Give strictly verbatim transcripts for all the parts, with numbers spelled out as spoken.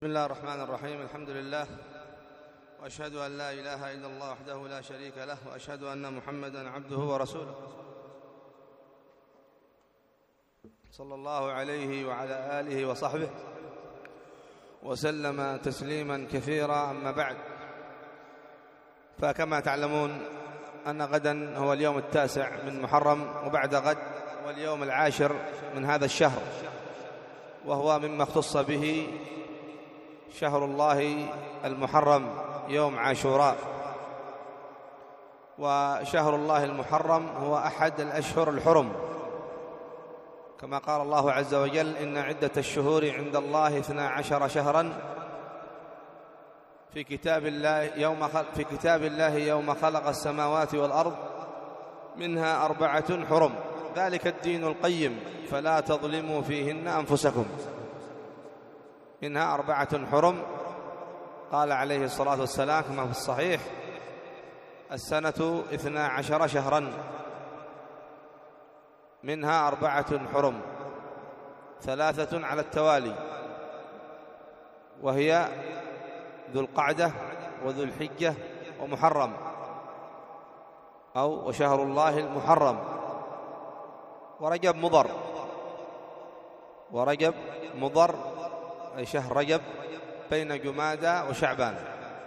بسم الله الرحمن الرحيم. الحمد لله، وأشهد أن لا إله إلا الله وحده لا شريك له، وأشهد أن محمدًا عبده ورسوله صلى الله عليه وعلى آله وصحبه وسلم تسليمًا كثيرا. أما بعد، فكما تعلمون أن غدًا هو اليوم التاسع من محرم، وبعد غد هو اليوم العاشر من هذا الشهر، وهو مما اختص به شهر الله المحرم يوم عاشوراء. وشهر الله المحرم هو أحد الأشهر الحرم، كما قال الله عز وجل: إن عدة الشهور عند الله اثنا عشر شهرا في كتاب الله يوم خلق في كتاب الله يوم خلق السماوات والأرض منها أربعة حرم ذلك الدين القيم فلا تظلموا فيهن أنفسكم. منها أربعة حرم. قال عليه الصلاة والسلام كما في الصحيح: السنة اثنا عشر شهرا منها أربعة حرم، ثلاثة على التوالي، وهي ذو القعدة وذو الحجة ومحرم، أو وشهر الله المحرم، ورجب مضر. ورجب مضر أي شهر رجب بين جمادى وشعبان،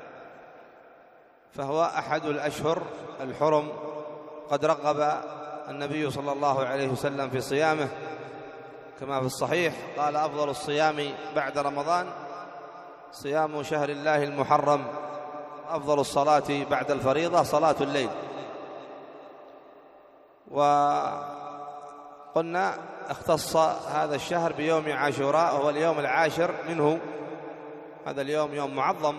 فهو أحد الأشهر الحرم. قد رغب النبي صلى الله عليه وسلم في صيامه، كما في الصحيح قال: أفضل الصيام بعد رمضان صيام شهر الله المحرم، أفضل الصلاة بعد الفريضة صلاة الليل. وقلنا اختص هذا الشهر بيوم عاشوراء، وهو اليوم العاشر منه. هذا اليوم يوم معظم،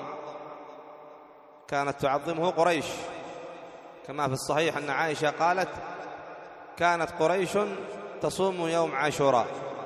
كانت تعظمه قريش، كما في الصحيح أن عائشة قالت: كانت قريش تصوم يوم عاشوراء،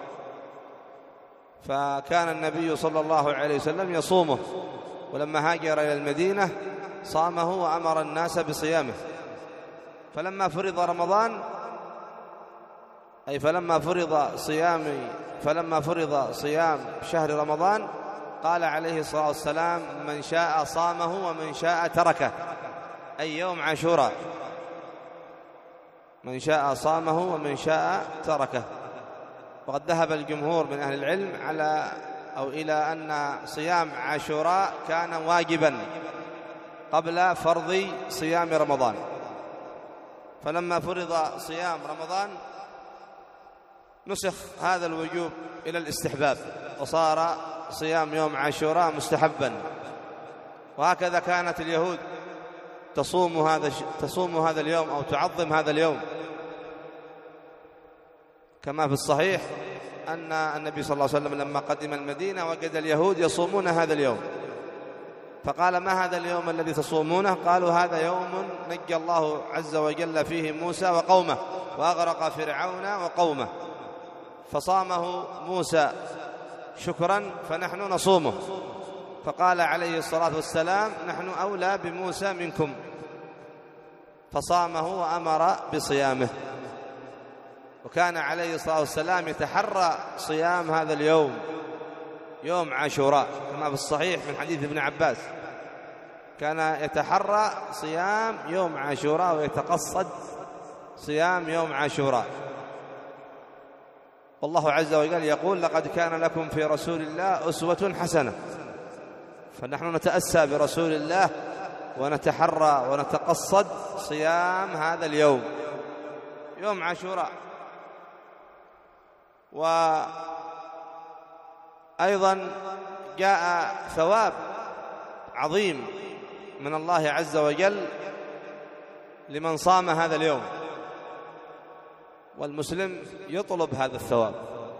فكان النبي صلى الله عليه وسلم يصومه، ولما هاجر إلى المدينة صامه وأمر الناس بصيامه. فلما فرض رمضان أي فلما فرض صيام فلما فرض صيام شهر رمضان قال عليه الصلاة والسلام: من شاء صامه ومن شاء تركه، أي يوم عاشوراء. من شاء صامه ومن شاء تركه. وقد ذهب الجمهور من أهل العلم على أو إلى أن صيام عاشوراء كان واجبا قبل فرض صيام رمضان، فلما فرض صيام رمضان نسخ هذا الوجوب إلى الاستحباب، وصار صيام يوم عاشوراء مستحبا. وهكذا كانت اليهود تصوم هذا تصوم هذا اليوم أو تعظم هذا اليوم، كما في الصحيح أن النبي صلى الله عليه وسلم لما قدم المدينة وجد اليهود يصومون هذا اليوم، فقال: ما هذا اليوم الذي تصومونه؟ قالوا: هذا يوم نجى الله عز وجل فيه موسى وقومه وأغرق فرعون وقومه، فصامه موسى شكرا فنحن نصومه. فقال عليه الصلاة والسلام: نحن أولى بموسى منكم، فصامه وأمر بصيامه. وكان عليه الصلاة والسلام يتحرى صيام هذا اليوم يوم عاشوراء، كما في الصحيح من حديث ابن عباس: كان يتحرى صيام يوم عاشوراء ويتقصد صيام يوم عاشوراء. والله عز وجل يقول: لقد كان لكم في رسول الله أسوة حسنة. فنحن نتأسى برسول الله ونتحرى ونتقصد صيام هذا اليوم يوم عاشوراء. وأيضا جاء ثواب عظيم من الله عز وجل لمن صام هذا اليوم، والمسلم يطلب هذا الثواب.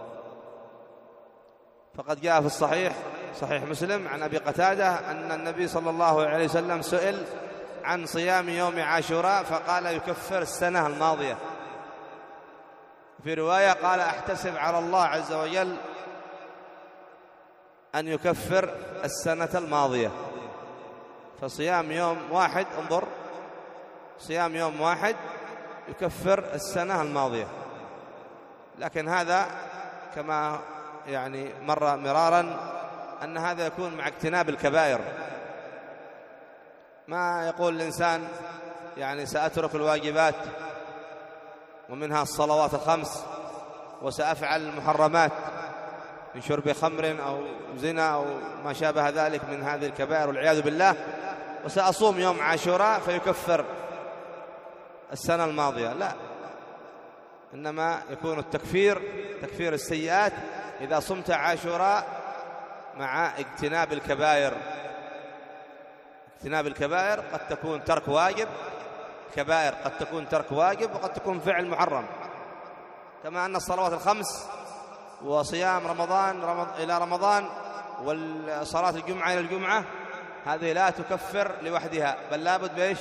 فقد جاء في الصحيح صحيح مسلم عن أبي قتادة أن النبي صلى الله عليه وسلم سئل عن صيام يوم عاشوراء فقال: يكفر السنة الماضية. في رواية قال: أحتسب على الله عز وجل أن يكفر السنة الماضية. فصيام يوم واحد، انظر، صيام يوم واحد يكفر السنة الماضية. لكن هذا كما يعني مر مرارا أن هذا يكون مع اجتناب الكبائر. ما يقول الإنسان يعني سأترك الواجبات ومنها الصلوات الخمس وسأفعل المحرمات من شرب خمر أو زنا أو ما شابه ذلك من هذه الكبائر والعياذ بالله، وسأصوم يوم عاشوراء فيكفر السنة الماضية. لا، إنما يكون التكفير تكفير السيئات إذا صمت عاشوراء مع اجتناب الكبائر. اجتناب الكبائر قد تكون ترك واجب، كبائر قد تكون ترك واجب وقد تكون فعل محرم، كما أن الصلوات الخمس وصيام رمضان رمض... إلى رمضان والصلاة الجمعة إلى الجمعة هذه لا تكفر لوحدها، بل لابد بإيش؟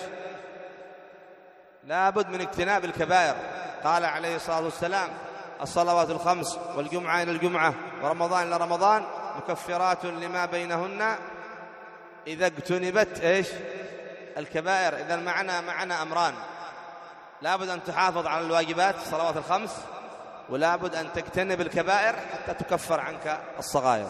لابد من اجتناب الكبائر. قال عليه الصلاة والسلام: الصلوات الخمس والجمعة إلى الجمعة ورمضان إلى رمضان مكفرات لما بينهن إذا اجتنبت إيش؟ الكبائر. إذا المعنى معنى أمران: لابد أن تحافظ على الواجبات الصلوات الخمس، ولابد أن تجتنب الكبائر حتى تكفر عنك الصغائر.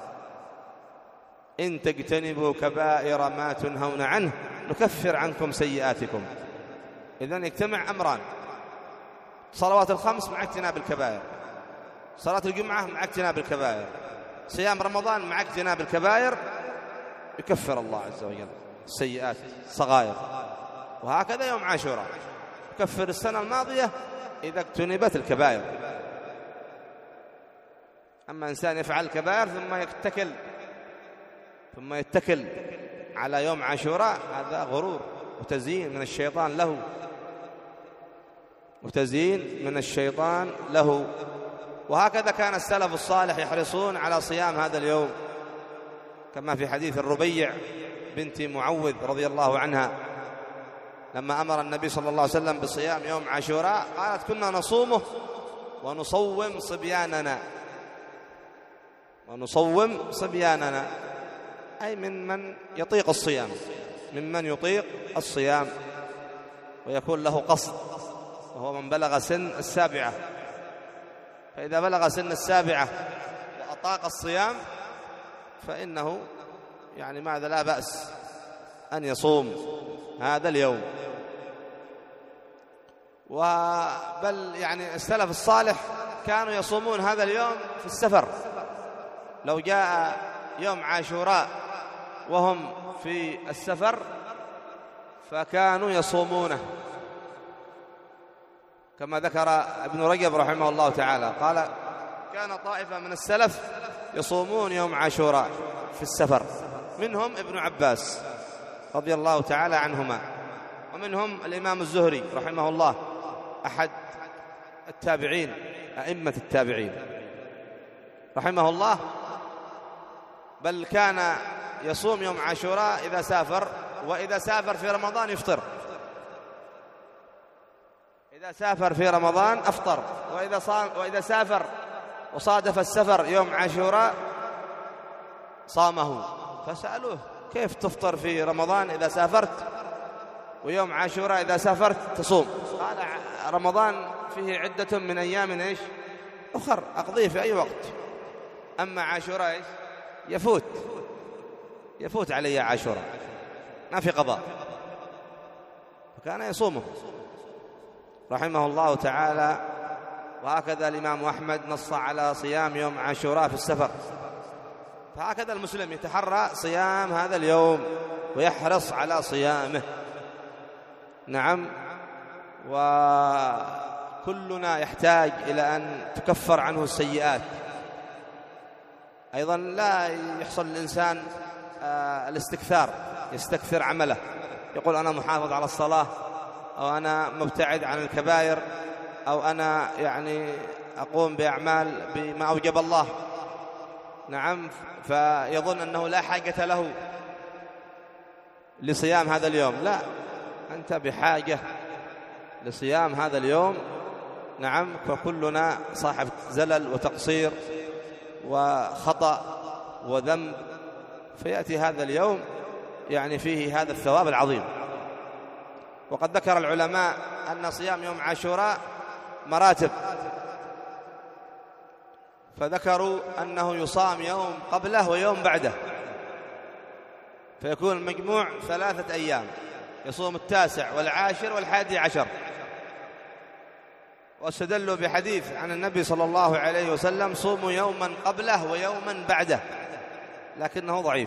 إن تجتنبوا كبائر ما تنهون عنه نكفر عنكم سيئاتكم. إذن يجتمع أمران: صلوات الخمس مع اجتناب الكبائر، صلاة الجمعة مع اجتناب الكبائر، صيام رمضان مع اجتناب الكبائر، يكفر الله عز وجل السيئات الصغائر. وهكذا يوم عاشوراء يكفر السنة الماضية إذا اجتنبت الكبائر. أما إنسان يفعل الكبائر ثم يتكل ثم يتكل على يوم عاشوراء، هذا غرور وتزيين من الشيطان له وتزيين من الشيطان له. وهكذا كان السلف الصالح يحرصون على صيام هذا اليوم، كما في حديث الربيع بنت معوذ رضي الله عنها لما أمر النبي صلى الله عليه وسلم بصيام يوم عاشوراء قالت: كنا نصومه ونصوم صبياننا ونصوم صبياننا، أي من من يطيق الصيام، ممن يطيق الصيام ويكون له قصد، وهو من بلغ سن السابعة. فإذا بلغ سن السابعة وأطاق الصيام فإنه يعني ماذا لا بأس أن يصوم هذا اليوم. وبل يعني السلف الصالح كانوا يصومون هذا اليوم في السفر. لو جاء يوم عاشوراء وهم في السفر فكانوا يصومونه، كما ذكر ابن رجب رحمه الله تعالى قال: كان طائفة من السلف يصومون يوم عاشوراء في السفر، منهم ابن عباس رضي الله تعالى عنهما، ومنهم الإمام الزهري رحمه الله أحد التابعين أئمة التابعين رحمه الله، بل كان يصوم يوم عاشوراء إذا سافر، وإذا سافر في رمضان يفطر، إذا سافر في رمضان أفطر، وإذا, صام وإذا سافر وصادف السفر يوم عاشوراء صامه. فسألوه: كيف تفطر في رمضان إذا سافرت ويوم عاشوراء إذا سافرت تصوم؟ قال: رمضان فيه عدة من أيام إيش أخر أقضيه في أي وقت، أما عاشوراء إيش يفوت يفوت علي عاشوراء، ما في قضاء، فكان يصومه رحمه الله تعالى. وهكذا الإمام أحمد نص على صيام يوم عاشوراء في السفر. فهكذا المسلم يتحرى صيام هذا اليوم ويحرص على صيامه. نعم، وكلنا يحتاج إلى أن تكفر عنه السيئات. أيضا لا يحصل الإنسان الاستكثار، يستكثر عمله، يقول: أنا محافظ على الصلاة، أو أنا مبتعد عن الكبائر، أو أنا يعني أقوم بأعمال بما أوجب الله. نعم، فيظن أنه لا حاجة له لصيام هذا اليوم. لا، أنت بحاجة لصيام هذا اليوم. نعم، فكلنا صاحب زلل وتقصير وخطأ وذنب، فيأتي هذا اليوم يعني فيه هذا الثواب العظيم. وقد ذكر العلماء أن صيام يوم عاشوراء مراتب، فذكروا أنه يصام يوم قبله ويوم بعده، فيكون المجموع ثلاثة أيام، يصوم التاسع والعاشر والحادي عشر. واستدلوا بحديث عن النبي صلى الله عليه وسلم: صوموا يوما قبله ويوما بعده، لكنه ضعيف.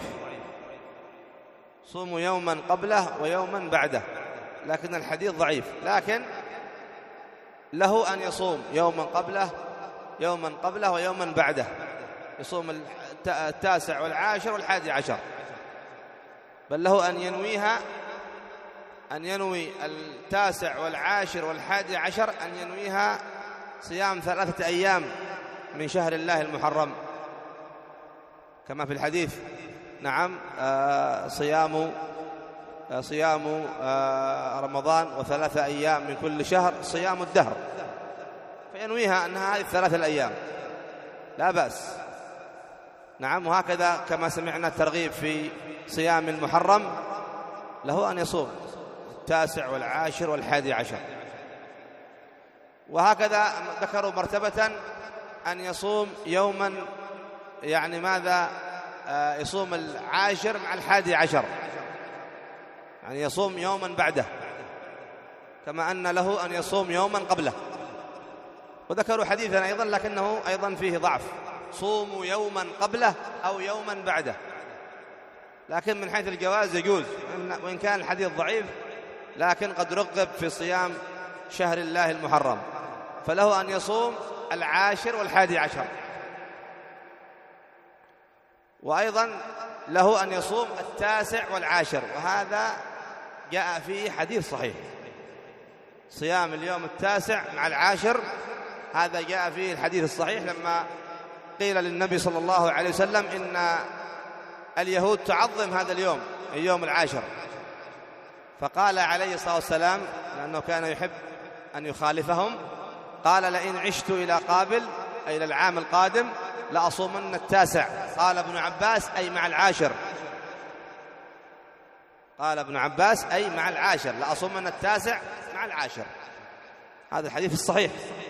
صوموا يوما قبله ويوما بعده، لكن الحديث ضعيف، لكن له أن يصوم يوما قبله يوما قبله ويوما بعده، يصوم التاسع والعاشر والحادي عشر، بل له أن ينويها أن ينوي التاسع والعاشر والحادي عشر أن ينويها صيام ثلاثة أيام من شهر الله المحرم، كما في الحديث. نعم، آه صيام آه صيام آه رمضان وثلاثة أيام من كل شهر صيام الدهر، فينويها أنها هذه الثلاثة الأيام، لا بأس. نعم، وهكذا كما سمعنا الترغيب في صيام المحرم، له أن يصوم التاسع والعاشر والحادي عشر. وهكذا ذكروا مرتبة أن يصوم يوما، يعني ماذا، آه يصوم العاشر مع الحادي عشر، يعني يصوم يوما بعده، كما أن له أن يصوم يوما قبله. وذكروا حديثا أيضا لكنه أيضا فيه ضعف: صوموا يوما قبله أو يوما بعده، لكن من حيث الجواز يجوز، وإن كان الحديث ضعيف لكن قد رغب في صيام شهر الله المحرم، فله أن يصوم العاشر والحادي عشر. وأيضا له أن يصوم التاسع والعاشر، وهذا جاء فيه حديث صحيح، صيام اليوم التاسع مع العاشر، هذا جاء فيه الحديث الصحيح لما قيل للنبي صلى الله عليه وسلم إن اليهود تعظم هذا اليوم، اليوم العاشر، فقال عليه الصلاة والسلام، لأنه كان يحب أن يخالفهم، قال: لئن عشت إلى قابل، أي إلى العام القادم، لأصومن التاسع. قال ابن عباس: أي مع العاشر. قال ابن عباس: أي مع العاشر، لأصومن التاسع مع العاشر. هذا الحديث الصحيح.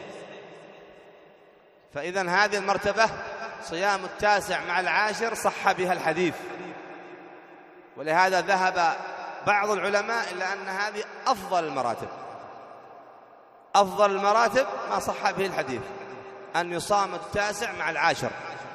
فإذن هذه المرتبة صيام التاسع مع العاشر صح بها الحديث، ولهذا ذهب بعض العلماء إلى أن هذه أفضل المراتب. أفضل المراتب ما صح به الحديث، أن يصام التاسع مع العاشر،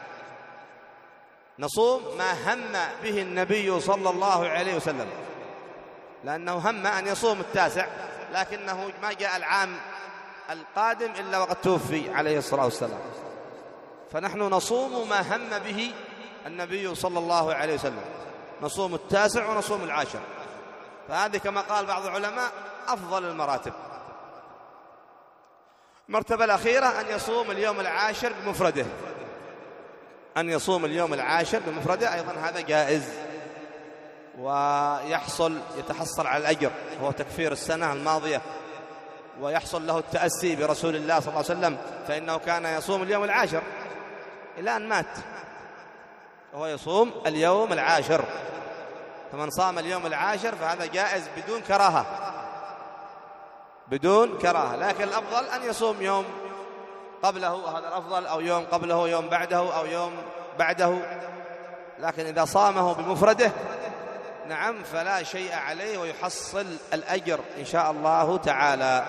نصوم ما هم به النبي صلى الله عليه وسلم، لأنه هم أن يصوم التاسع، لكنه ما جاء العام القادم إلا وقد توفي عليه الصلاة والسلام، فنحن نصوم ما هم به النبي صلى الله عليه وسلم، نصوم التاسع ونصوم العاشر. فهذه كما قال بعض العلماء أفضل المراتب. المرتبة الأخيرة أن يصوم اليوم العاشر بمفرده، أن يصوم اليوم العاشر بمفرده، أيضا هذا جائز، ويحصل يتحصل على الأجر، هو تكفير السنة الماضية، ويحصل له التأسي برسول الله صلى الله عليه وسلم، فإنه كان يصوم اليوم العاشر إلى أن مات، وهو يصوم اليوم العاشر. فمن صام اليوم العاشر فهذا جائز بدون كراهة، بدون كراهة. لكن الأفضل أن يصوم يوم قبله، هذا الأفضل، أو يوم قبله، يوم بعده، أو يوم بعده. لكن إذا صامه بمفرده نعم فلا شيء عليه، ويحصل الأجر إن شاء الله تعالى.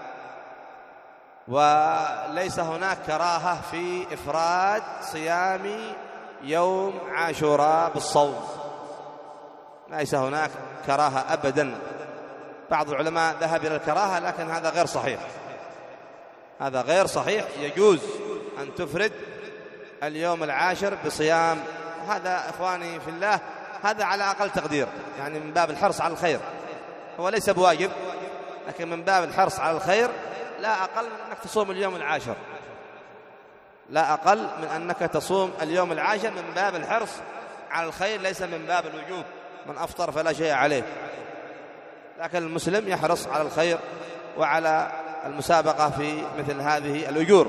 وليس هناك كراهة في إفراد صيام يوم عاشوراء بالصوم، ليس هناك كراهة أبدا. بعض العلماء ذهب إلى الكراهة، لكن هذا غير صحيح، هذا غير صحيح. يجوز أن تفرد اليوم العاشر بصيام، هذا إخواني في الله هذا على أقل تقدير، يعني من باب الحرص على الخير، هو ليس بواجب، لكن من باب الحرص على الخير لا أقل من أنك تصوم اليوم العاشر، لا أقل من أنك تصوم اليوم العاشر من باب الحرص على الخير، ليس من باب الوجوب، من أفطر فلا شيء عليه. لكن المسلم يحرص على الخير وعلى المسابقة في مثل هذه الأجور.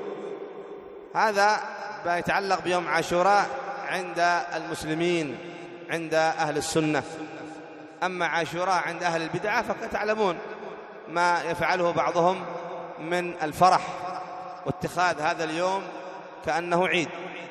هذا ما يتعلق بيوم عاشوراء عند المسلمين، عند أهل السنة. أما عاشوراء عند أهل البدعة فقد تعلمون ما يفعله بعضهم من الفرح واتخاذ هذا اليوم كأنه عيد.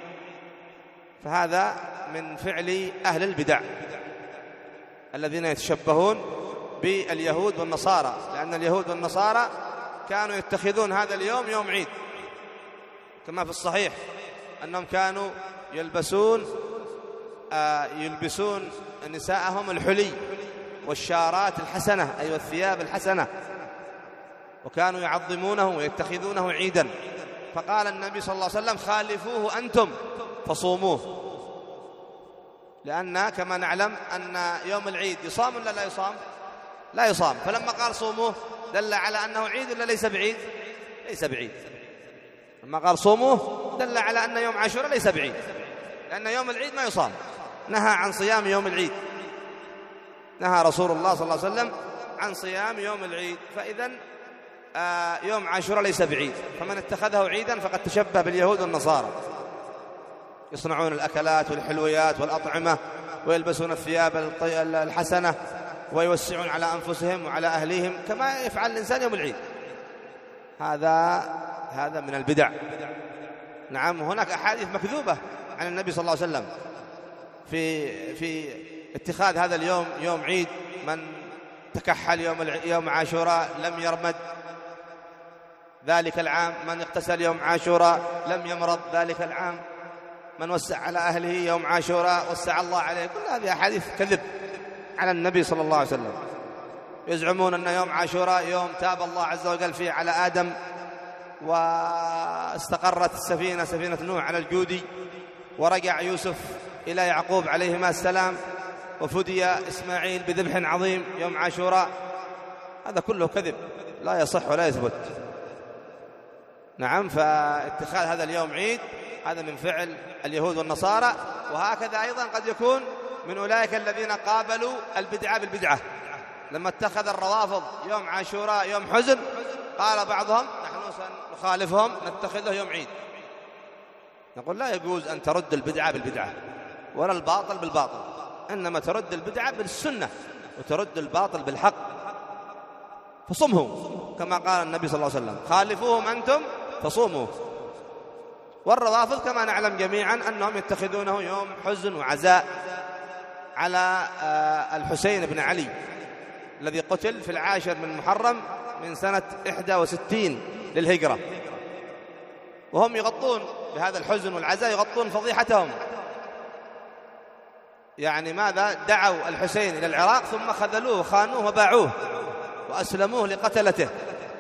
فهذا من فعل أهل البدع الذين يتشبهون باليهود والنصارى، لأن اليهود والنصارى كانوا يتخذون هذا اليوم يوم عيد، كما في الصحيح أنهم كانوا يلبسون آه يلبسون نساءهم الحلي والشارات الحسنة، أي والثياب الحسنة، وكانوا يعظمونه ويتخذونه عيدا. فقال النبي صلى الله عليه وسلم: خالفوه أنتم فصوموه، لأن كما نعلم أن يوم العيد يصام ولا لا يصام؟ لا يصام. فلما قال صوموه دل على أنه عيد ولا ليس بعيد؟ ليس بعيد. لما قال صوموه دل على أن يوم عاشوراء ليس بعيد، لأن يوم العيد ما يصام. نهى عن صيام يوم العيد، نهى رسول الله صلى الله عليه وسلم عن صيام يوم العيد. فإذن آه يوم عاشوراء ليس بعيد، فمن اتخذه عيدا فقد تشبه باليهود والنصارى. يصنعون الأكلات والحلويات والأطعمة ويلبسون الثياب الحسنة ويوسعون على أنفسهم وعلى أهليهم كما يفعل الإنسان يوم العيد. هذا هذا من البدع. نعم، هناك أحاديث مكذوبة عن النبي صلى الله عليه وسلم في في اتخاذ هذا اليوم يوم عيد. من تكحل يوم يوم عاشوراء لم يرمد ذلك العام، من اغتسل يوم عاشوراء لم يمرض ذلك العام، من وسع على أهله يوم عاشوراء وسع الله عليه. كل هذه أحاديث كذب على النبي صلى الله عليه وسلم. يزعمون أن يوم عاشوراء يوم تاب الله عز وجل فيه على آدم، واستقرت السفينة سفينة نوح على الجودي، ورجع يوسف إلى يعقوب عليهما السلام، وفدي إسماعيل بذبح عظيم يوم عاشوراء. هذا كله كذب لا يصح ولا يثبت. نعم، فاتخاذ هذا اليوم عيد هذا من فعل اليهود والنصارى. وهكذا أيضا قد يكون من أولئك الذين قابلوا البدعة بالبدعة. لما اتخذ الروافض يوم عاشوراء يوم حزن، قال بعضهم: نحن سنخالفهم نتخذه يوم عيد. نقول: لا يجوز أن ترد البدعة بالبدعة ولا الباطل بالباطل، إنما ترد البدعة بالسنة وترد الباطل بالحق. فصمه كما قال النبي صلى الله عليه وسلم: خالفوهم أنتم فصوموا. والروافض كما نعلم جميعا أنهم يتخذونه يوم حزن وعزاء على الحسين بن علي الذي قتل في العاشر من محرم من سنة إحدى وستين للهجرة، وهم يغطون بهذا الحزن والعزاء، يغطون فضيحتهم. يعني ماذا؟ دعوا الحسين إلى العراق ثم خذلوه وخانوه وباعوه وأسلموه لقتلته.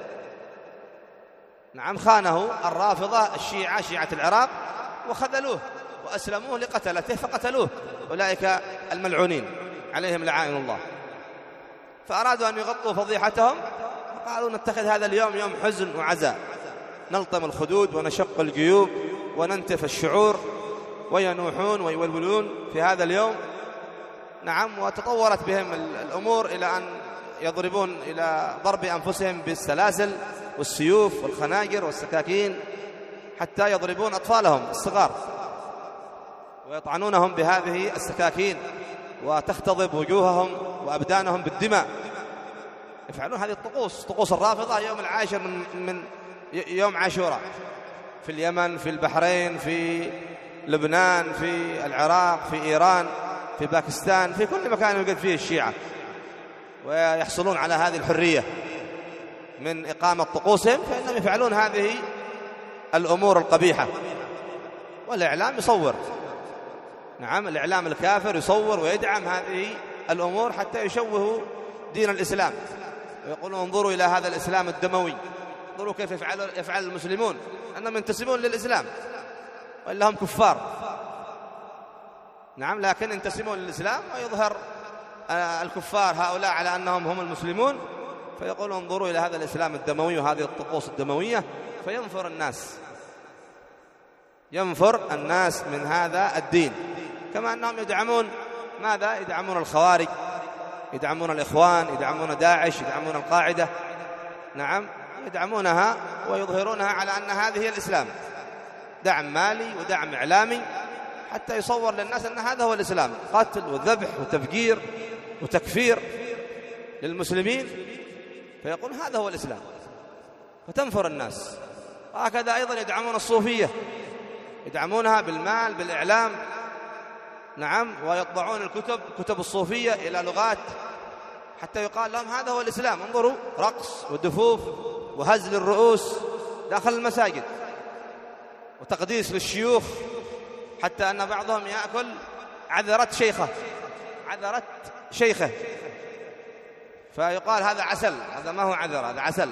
نعم، خانه الرافضة الشيعة شيعة العراق وخذلوه وأسلموه لقتلته فقتلوه، أولئك الملعونين عليهم لعائن الله. فأرادوا أن يغطوا فضيحتهم، فقالوا: نتخذ هذا اليوم يوم حزن وعزاء، نلطم الخدود ونشق الجيوب وننتف الشعور، وينوحون ويولولون في هذا اليوم. نعم، وتطورت بهم الأمور إلى أن يضربون إلى ضرب أنفسهم بالسلاسل والسيوف والخناجر والسكاكين، حتى يضربون أطفالهم الصغار ويطعنونهم بهذه السكاكين وتختضب وجوههم وأبدانهم بالدماء. يفعلون هذه الطقوس، طقوس الرافضة يوم العاشر من, من يوم عاشوراء في اليمن، في البحرين، في لبنان، في العراق، في إيران، في باكستان، في كل مكان يوجد فيه الشيعة، ويحصلون على هذه الحرية من إقامة طقوسهم، فإنهم يفعلون هذه الأمور القبيحة. والإعلام يصور، نعم، الإعلام الكافر يصور ويدعم هذه الأمور حتى يشوهوا دين الإسلام، ويقولون: انظروا إلى هذا الإسلام الدموي، انظروا كيف يفعل, يفعل المسلمون، أنهم ينتسبون للإسلام وإلا هم كفار. نعم، لكن ينتسبون للإسلام ويظهر الكفار هؤلاء على أنهم هم المسلمون، فيقولون: انظروا إلى هذا الإسلام الدموي وهذه الطقوس الدموية، فينفر الناس ينفر الناس من هذا الدين. كما أنهم يدعمون ماذا؟ يدعمون الخوارج، يدعمون الإخوان، يدعمون داعش، يدعمون القاعدة. نعم، يدعمونها ويظهرونها على أن هذه هي الإسلام، دعم مالي ودعم إعلامي، حتى يصور للناس أن هذا هو الإسلام، قتل وذبح وتفجير وتكفير للمسلمين، فيقول هذا هو الإسلام، فتنفر الناس. وهكذا أيضا يدعمون الصوفية، يدعمونها بالمال بالإعلام، نعم، ويطبعون الكتب كتب الصوفية إلى لغات حتى يقال لهم هذا هو الإسلام. انظروا، رقص ودفوف وهزل الرؤوس داخل المساجد وتقديس للشيوخ، حتى أن بعضهم يأكل عذرة شيخه عذرة شيخه فيقال هذا عسل، هذا ما هو عذر، هذا عسل.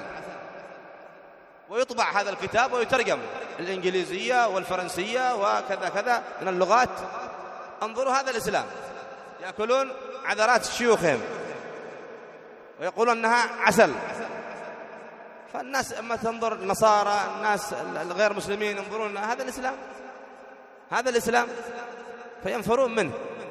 ويطبع هذا الكتاب ويترجم الإنجليزية والفرنسية وكذا كذا من اللغات. انظروا هذا الإسلام، يأكلون عذرات شيوخهم ويقولون أنها عسل. فالناس أما تنظر النصارى الناس الغير مسلمين ينظرون هذا الإسلام، هذا الإسلام، فينفرون منه،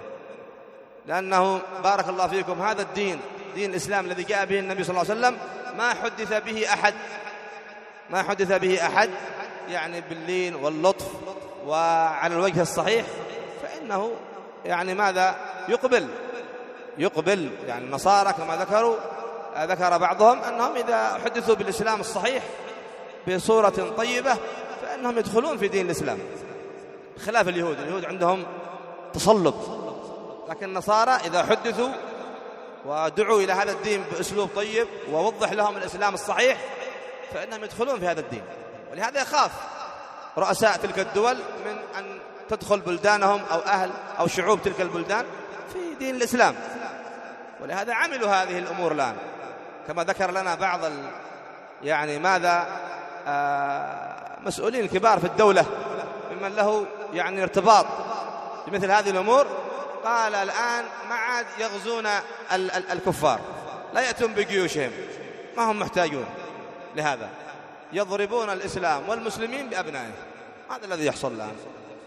لأنه بارك الله فيكم هذا الدين دين الإسلام الذي جاء به النبي صلى الله عليه وسلم ما حدث به أحد ما حدث به أحد يعني باللين واللطف وعلى الوجه الصحيح. فإنه يعني ماذا يقبل يقبل يعني النصارى كما ذكروا ذكر بعضهم أنهم إذا حدثوا بالإسلام الصحيح بصورة طيبة فإنهم يدخلون في دين الإسلام، خلاف اليهود. اليهود عندهم تصلب، لكن النصارى إذا حدثوا ودعوا إلى هذا الدين بأسلوب طيب ووضح لهم الإسلام الصحيح فإنهم يدخلون في هذا الدين. ولهذا يخاف رؤساء تلك الدول من أن تدخل بلدانهم أو أهل أو شعوب تلك البلدان في دين الإسلام، ولهذا عملوا هذه الأمور الآن كما ذكر لنا بعض ال... يعني ماذا آه مسؤولين الكبار في الدولة ممن له يعني ارتباط بمثل هذه الأمور. قال الآن ما عاد يغزون ال... ال... الكفار، لا يأتون بجيوشهم، ما هم محتاجون لهذا، يضربون الإسلام والمسلمين بأبنائهم. هذا الذي يحصل الآن،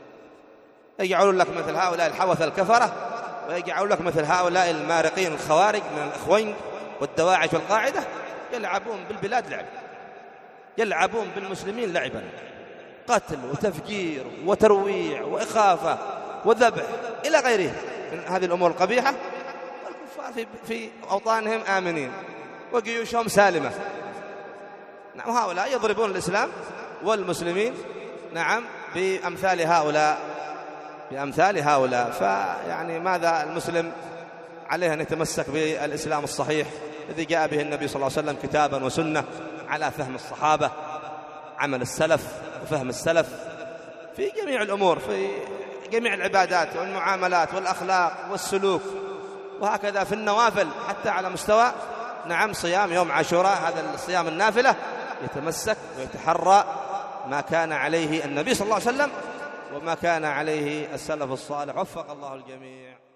يجعلون لك مثل هؤلاء الحوث الكفرة، ويجعلون لك مثل هؤلاء المارقين الخوارج من الإخوين والدواعش والقاعدة، يلعبون بالبلاد لعب، يلعبون بالمسلمين لعبا، قتل وتفجير وترويع وإخافة وذبح إلى غيره من هذه الأمور القبيحة. والكفار في, في أوطانهم آمنين وجيوشهم سالمة. نعم، هؤلاء يضربون الإسلام والمسلمين نعم بأمثال هؤلاء بأمثال هؤلاء. فيعني ماذا المسلم عليه أن يتمسك بالإسلام الصحيح الذي جاء به النبي صلى الله عليه وسلم كتابا وسنة على فهم الصحابة، عمل السلف وفهم السلف في جميع الأمور، في جميع العبادات والمعاملات والأخلاق والسلوك، وهكذا في النوافل حتى على مستوى نعم صيام يوم عاشوراء، هذا الصيام النافلة يتمسك ويتحرى ما كان عليه النبي صلى الله عليه وسلم وما كان عليه السلف الصالح. وفق الله الجميع.